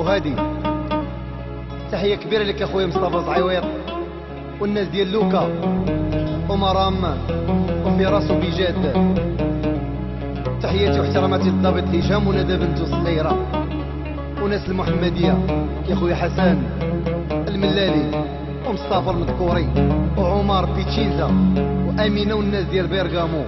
وهادي تحية كبيرة لك اخويا مصطفى زعيويط والناس ديال لوكا ومرام وفراس وبجاد. تحياتي واحتراماتي للضابط هشام وندى بنت الصغيرة وناس المحمدية يا خويا حسن الملالي ومصطفى المذكوري وعمر بيتشينزا وامينه والناس ديال بيرغامو.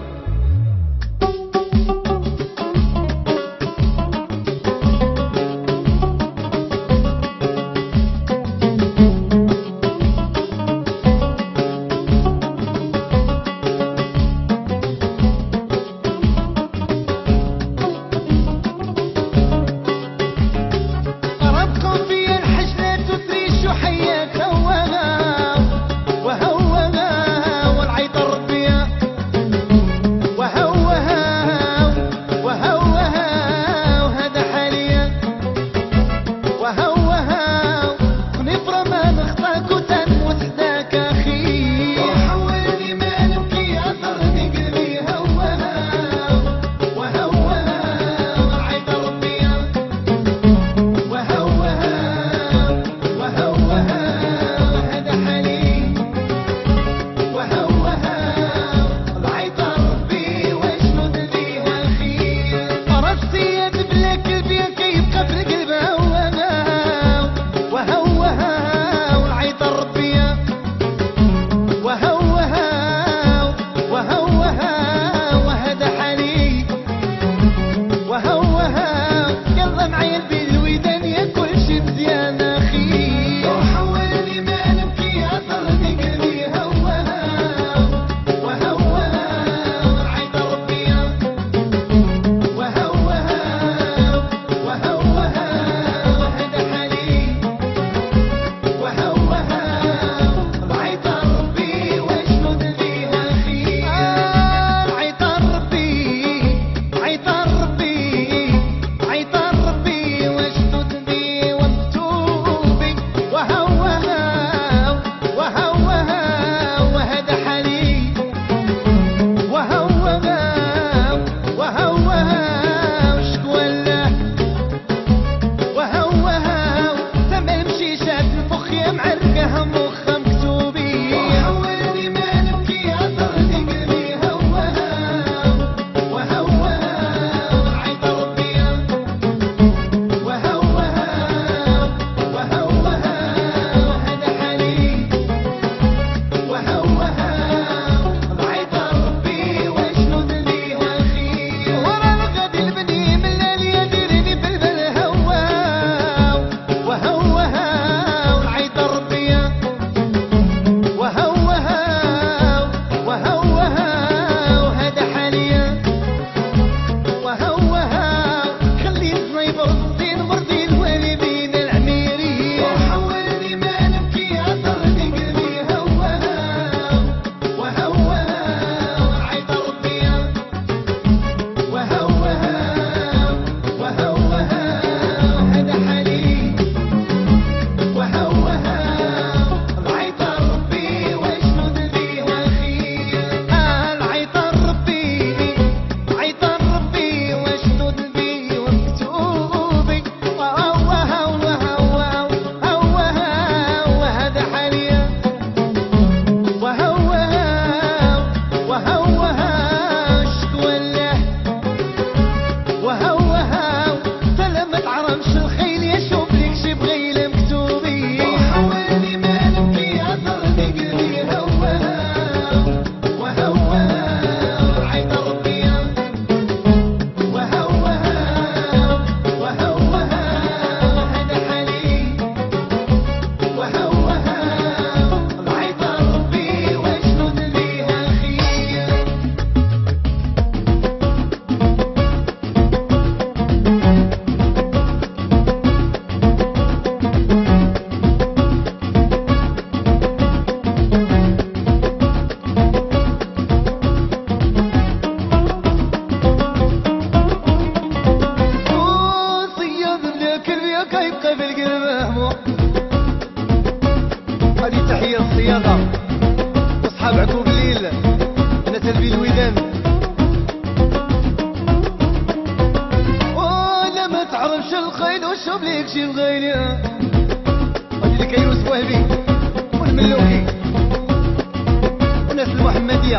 شوف ليك شي الغالي هادي اللي كيوسف وهبي والملوكي والناس المحمديه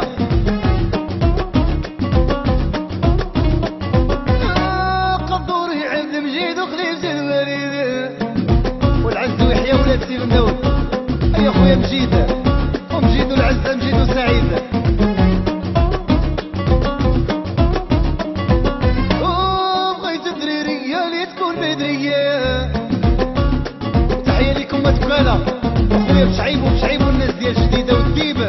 قدوري عبد مجيد وخليفه الوالد والعز ويحيى ولاد سي بن داود اي خويا مجيد ومجيد والعز مجيد وسعيد وبغيت الدريريه اللي تكون بدريه تحيه لكم متكاله وخويا بشعيب والناس ديال جديده والديبه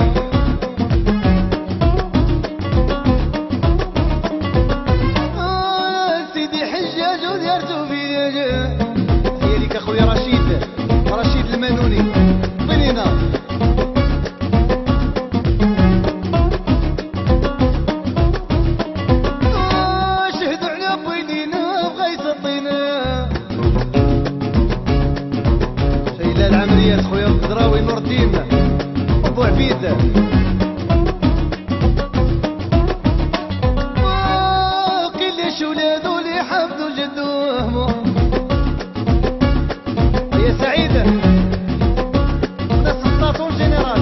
سيدي حجاج وديارتو فياج تحيه لك اخويا رشيد المانوني بنينا شهدوا على بويدينا بغا يسطينا شيلة العمريات خويا القدراوي نور الدين ابو عبيد كلش ولادو اللي حفظوا جدوهم يا سعيدة ناس السطاط الجنرال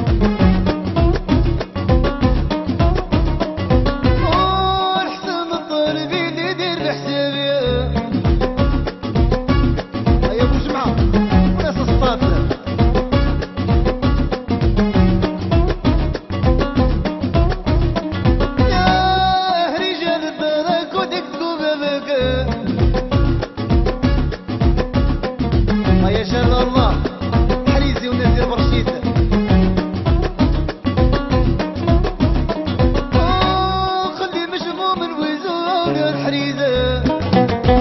والحسن الطالبي اللي يدير حسابي يا ابو جمعة وناس السطاط يا رجال الدرك وديك بابك يا شر الله حريزي والناس ديال برشيد خلي مشموم الوزار الحريزه